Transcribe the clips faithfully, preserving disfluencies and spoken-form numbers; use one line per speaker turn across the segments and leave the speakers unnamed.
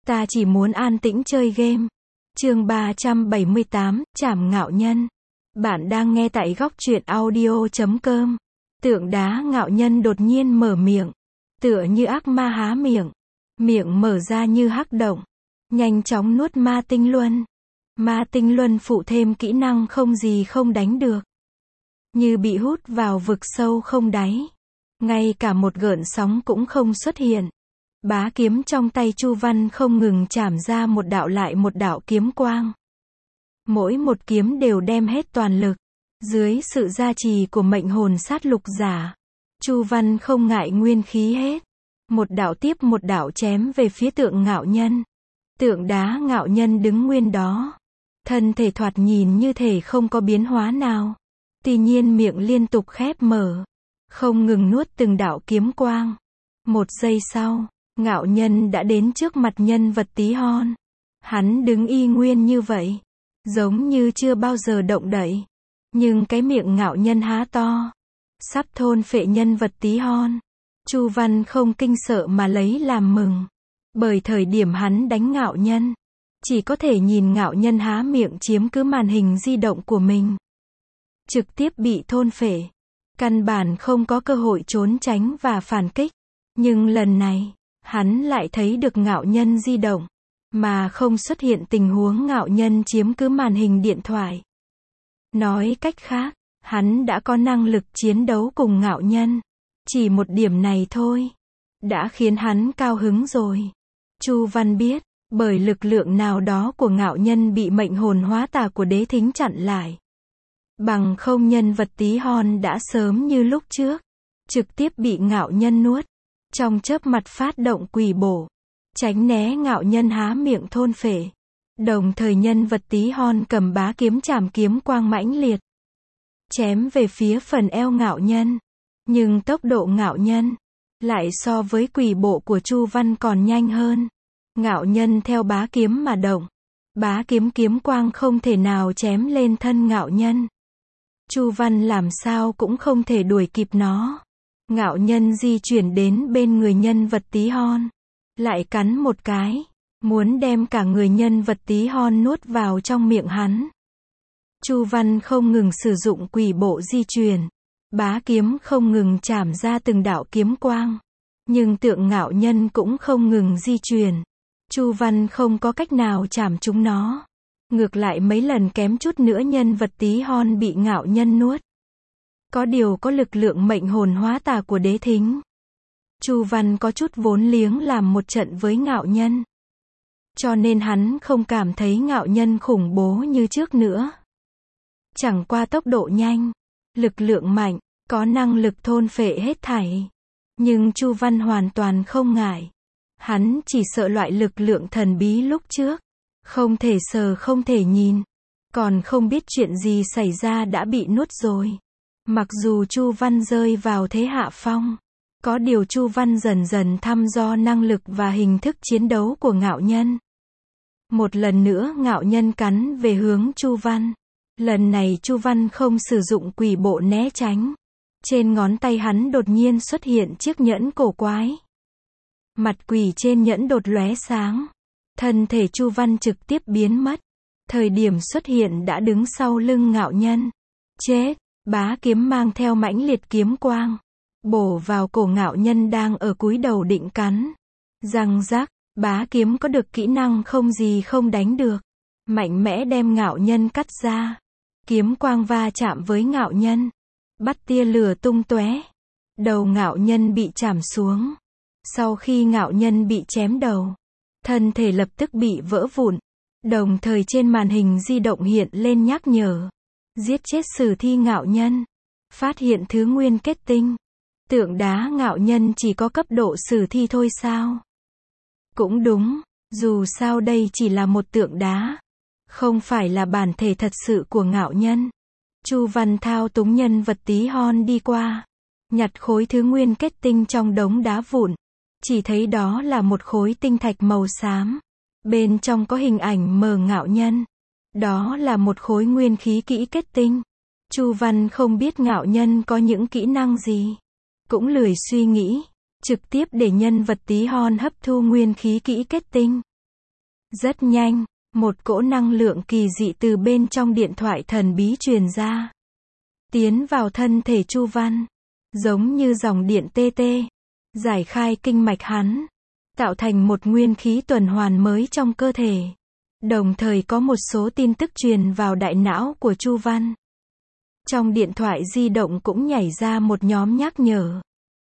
Ta chỉ muốn an tĩnh chơi game. Chương ba trăm bảy mươi tám, Trảm Ngạo Nhân. Bạn đang nghe tại góc truyện audio chấm com. Tượng đá ngạo nhân đột nhiên mở miệng, tựa như ác ma há miệng. Miệng mở ra như hắc động, nhanh chóng nuốt ma tinh luân. Ma tinh luân phụ thêm kỹ năng không gì không đánh được. Như bị hút vào vực sâu không đáy. Ngay cả một gợn sóng cũng không xuất hiện. Bá kiếm trong tay Chu Văn không ngừng chảm ra một đạo lại một đạo kiếm quang. Mỗi một kiếm đều đem hết toàn lực. Dưới sự gia trì của mệnh hồn sát lục giả, Chu Văn không ngại nguyên khí hết. Một đạo tiếp một đạo chém về phía tượng ngạo nhân. Tượng đá ngạo nhân đứng nguyên đó. Thân thể thoạt nhìn như thể không có biến hóa nào. Tuy nhiên miệng liên tục khép mở. Không ngừng nuốt từng đạo kiếm quang. Một giây sau, ngạo nhân đã đến trước mặt nhân vật tí hon. Hắn đứng y nguyên như vậy. Giống như chưa bao giờ động đậy. Nhưng cái miệng ngạo nhân há to. Sắp thôn phệ nhân vật tí hon. Chu Văn không kinh sợ mà lấy làm mừng. Bởi thời điểm hắn đánh ngạo nhân, chỉ có thể nhìn ngạo nhân há miệng chiếm cứ màn hình di động của mình. Trực tiếp bị thôn phệ. Căn bản không có cơ hội trốn tránh và phản kích. Nhưng lần này, hắn lại thấy được ngạo nhân di động, mà không xuất hiện tình huống ngạo nhân chiếm cứ màn hình điện thoại. Nói cách khác, hắn đã có năng lực chiến đấu cùng ngạo nhân. Chỉ một điểm này thôi, đã khiến hắn cao hứng rồi. Chu Văn biết, bởi lực lượng nào đó của ngạo nhân bị mệnh hồn hóa tà của đế thính chặn lại. Bằng không nhân vật tí hon đã sớm như lúc trước, trực tiếp bị ngạo nhân nuốt. Trong chớp mặt phát động quỷ bổ, tránh né ngạo nhân há miệng thôn phệ. Đồng thời nhân vật tí hon cầm bá kiếm chảm kiếm quang mãnh liệt. Chém về phía phần eo ngạo nhân. Nhưng tốc độ ngạo nhân lại so với quỷ bộ của Chu Văn còn nhanh hơn. Ngạo nhân theo bá kiếm mà động. Bá kiếm kiếm quang không thể nào chém lên thân ngạo nhân. Chu Văn làm sao cũng không thể đuổi kịp nó. Ngạo nhân di chuyển đến bên người nhân vật tí hon. Lại cắn một cái. Muốn đem cả người nhân vật tí hon nuốt vào trong miệng hắn. Chu Văn không ngừng sử dụng quỷ bộ di chuyển. Bá kiếm không ngừng chảm ra từng đạo kiếm quang. Nhưng tượng ngạo nhân cũng không ngừng di chuyển. Chu Văn không có cách nào chảm chúng nó. Ngược lại mấy lần kém chút nữa nhân vật tí hon bị ngạo nhân nuốt. Có điều có lực lượng mệnh hồn hóa tà của đế thính. Chu Văn có chút vốn liếng làm một trận với ngạo nhân. Cho nên hắn không cảm thấy ngạo nhân khủng bố như trước nữa. Chẳng qua tốc độ nhanh, lực lượng mạnh, có năng lực thôn phệ hết thảy. Nhưng Chu Văn hoàn toàn không ngại. Hắn chỉ sợ loại lực lượng thần bí lúc trước. Không thể sờ không thể nhìn. Còn không biết chuyện gì xảy ra đã bị nuốt rồi. Mặc dù Chu Văn rơi vào thế hạ phong. Có điều Chu Văn dần dần thăm dò năng lực và hình thức chiến đấu của ngạo nhân. Một lần nữa ngạo nhân cắn về hướng Chu Văn. Lần này Chu Văn không sử dụng quỷ bộ né tránh. Trên ngón tay hắn đột nhiên xuất hiện chiếc nhẫn cổ quái. Mặt quỷ trên nhẫn đột lóe sáng. Thân thể Chu Văn trực tiếp biến mất. Thời điểm xuất hiện đã đứng sau lưng ngạo nhân. Chết, bá kiếm mang theo mãnh liệt kiếm quang. Bổ vào cổ ngạo nhân đang ở cúi đầu định cắn. Răng rắc, bá kiếm có được kỹ năng không gì không đánh được. Mạnh mẽ đem ngạo nhân cắt ra. Kiếm quang va chạm với ngạo nhân. Bắt tia lửa tung tóe. Đầu ngạo nhân bị chảm xuống. Sau khi ngạo nhân bị chém đầu, thân thể lập tức bị vỡ vụn. Đồng thời trên màn hình di động hiện lên nhắc nhở. Giết chết sử thi ngạo nhân. Phát hiện thứ nguyên kết tinh. Tượng đá ngạo nhân chỉ có cấp độ sử thi thôi sao? Cũng đúng, dù sao đây chỉ là một tượng đá. Không phải là bản thể thật sự của ngạo nhân. Chu Văn thao túng nhân vật tí hon đi qua. Nhặt khối thứ nguyên kết tinh trong đống đá vụn. Chỉ thấy đó là một khối tinh thạch màu xám. Bên trong có hình ảnh mờ ngạo nhân. Đó là một khối nguyên khí kỹ kết tinh. Chu Văn không biết ngạo nhân có những kỹ năng gì. Cũng lười suy nghĩ. Trực tiếp để nhân vật tí hon hấp thu nguyên khí kỹ kết tinh. Rất nhanh, một cỗ năng lượng kỳ dị từ bên trong điện thoại thần bí truyền ra. Tiến vào thân thể Chu Văn. Giống như dòng điện tê tê. Giải khai kinh mạch hắn. Tạo thành một nguyên khí tuần hoàn mới trong cơ thể. Đồng thời có một số tin tức truyền vào đại não của Chu Văn. Trong điện thoại di động cũng nhảy ra một nhóm nhắc nhở.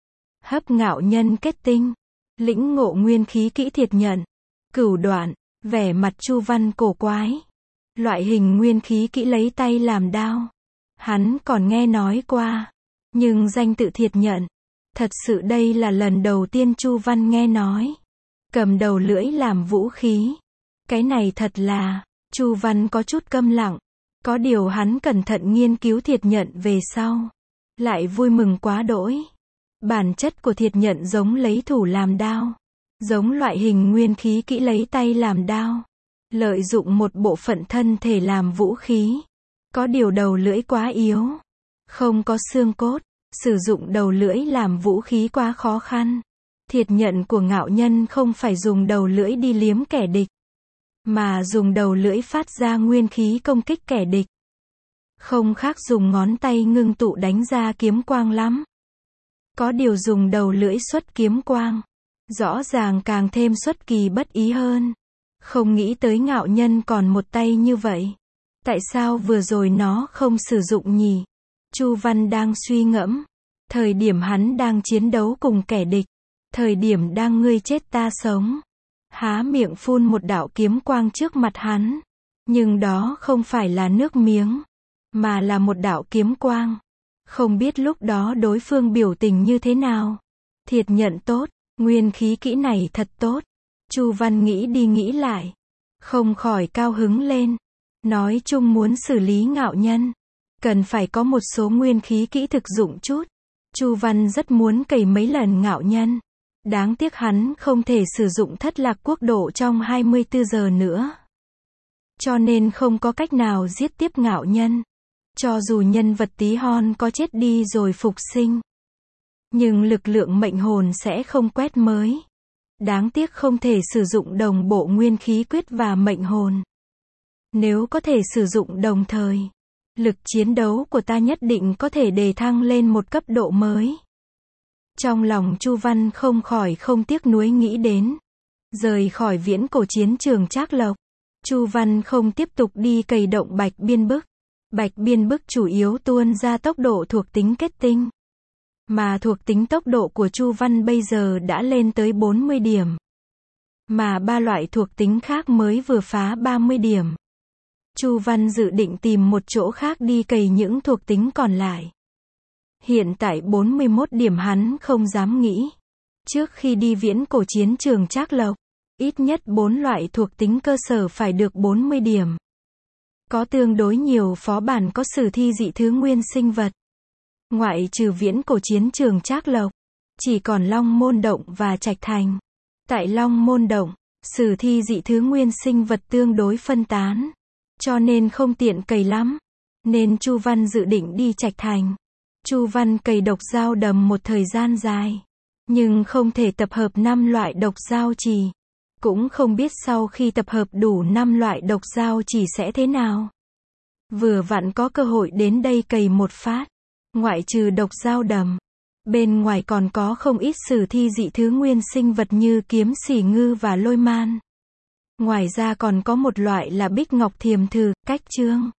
Hấp ngạo nhân kết tinh. Lĩnh ngộ nguyên khí kỹ thiệt nhận. Cửu đoạn. Vẻ mặt Chu Văn cổ quái. Loại hình nguyên khí kỹ lấy tay làm đao. Hắn còn nghe nói qua. Nhưng danh tự thiệt nhận. Thật sự đây là lần đầu tiên Chu Văn nghe nói. Cầm đầu lưỡi làm vũ khí. Cái này thật là. Chu Văn có chút câm lặng. Có điều hắn cẩn thận nghiên cứu thiệt nhận về sau. Lại vui mừng quá đỗi. Bản chất của thiệt nhận giống lấy thủ làm đao. Giống loại hình nguyên khí kỹ lấy tay làm đao. Lợi dụng một bộ phận thân thể làm vũ khí. Có điều đầu lưỡi quá yếu. Không có xương cốt. Sử dụng đầu lưỡi làm vũ khí quá khó khăn. Thiệt nhận của ngạo nhân không phải dùng đầu lưỡi đi liếm kẻ địch. Mà dùng đầu lưỡi phát ra nguyên khí công kích kẻ địch. Không khác dùng ngón tay ngưng tụ đánh ra kiếm quang lắm. Có điều dùng đầu lưỡi xuất kiếm quang. Rõ ràng càng thêm xuất kỳ bất ý hơn. Không nghĩ tới ngạo nhân còn một tay như vậy. Tại sao vừa rồi nó không sử dụng nhỉ? Chu Văn đang suy ngẫm. Thời điểm hắn đang chiến đấu cùng kẻ địch. Thời điểm đang ngươi chết ta sống. Há miệng phun một đạo kiếm quang trước mặt hắn. Nhưng đó không phải là nước miếng. Mà là một đạo kiếm quang. Không biết lúc đó đối phương biểu tình như thế nào. Thiệt nhận tốt. Nguyên khí kỹ này thật tốt. Chu Văn nghĩ đi nghĩ lại. Không khỏi cao hứng lên. Nói chung muốn xử lý ngạo nhân. Cần phải có một số nguyên khí kỹ thực dụng chút. Chu Văn rất muốn cày mấy lần ngạo nhân. Đáng tiếc hắn không thể sử dụng thất lạc quốc độ trong hai mươi tư giờ nữa. Cho nên không có cách nào giết tiếp ngạo nhân. Cho dù nhân vật tí hon có chết đi rồi phục sinh. Nhưng lực lượng mệnh hồn sẽ không quét mới. Đáng tiếc không thể sử dụng đồng bộ nguyên khí quyết và mệnh hồn. Nếu có thể sử dụng đồng thời. Lực chiến đấu của ta nhất định có thể đề thăng lên một cấp độ mới. Trong lòng Chu Văn không khỏi không tiếc nuối nghĩ đến. Rời khỏi viễn cổ chiến trường Trác Lộc. Chu Văn không tiếp tục đi cày động bạch biên bức. Bạch biên bức chủ yếu tuôn ra tốc độ thuộc tính kết tinh. Mà thuộc tính tốc độ của Chu Văn bây giờ đã lên tới bốn mươi điểm. Mà ba loại thuộc tính khác mới vừa phá ba mươi điểm. Chu Văn dự định tìm một chỗ khác đi cày những thuộc tính còn lại. Hiện tại bốn mươi mốt điểm hắn không dám nghĩ. Trước khi đi viễn cổ chiến trường Trác Lộc, ít nhất bốn loại thuộc tính cơ sở phải được bốn mươi điểm. Có tương đối nhiều phó bản có sử thi dị thứ nguyên sinh vật. Ngoại trừ viễn cổ chiến trường Trác Lộc, chỉ còn Long Môn Động và Trạch Thành. Tại Long Môn Động, sử thi dị thứ nguyên sinh vật tương đối phân tán. Cho nên không tiện cày lắm. Nên Chu Văn dự định đi Trạch Thành. Chu Văn cày độc dao đầm một thời gian dài. Nhưng không thể tập hợp năm loại độc dao chỉ. Cũng không biết sau khi tập hợp đủ năm loại độc dao chỉ sẽ thế nào. Vừa vặn có cơ hội đến đây cày một phát. Ngoại trừ độc dao đầm. Bên ngoài còn có không ít sử thi dị thứ nguyên sinh vật như kiếm xỉ ngư và lôi man. Ngoài ra còn có một loại là bích ngọc thiềm thử, cách chương.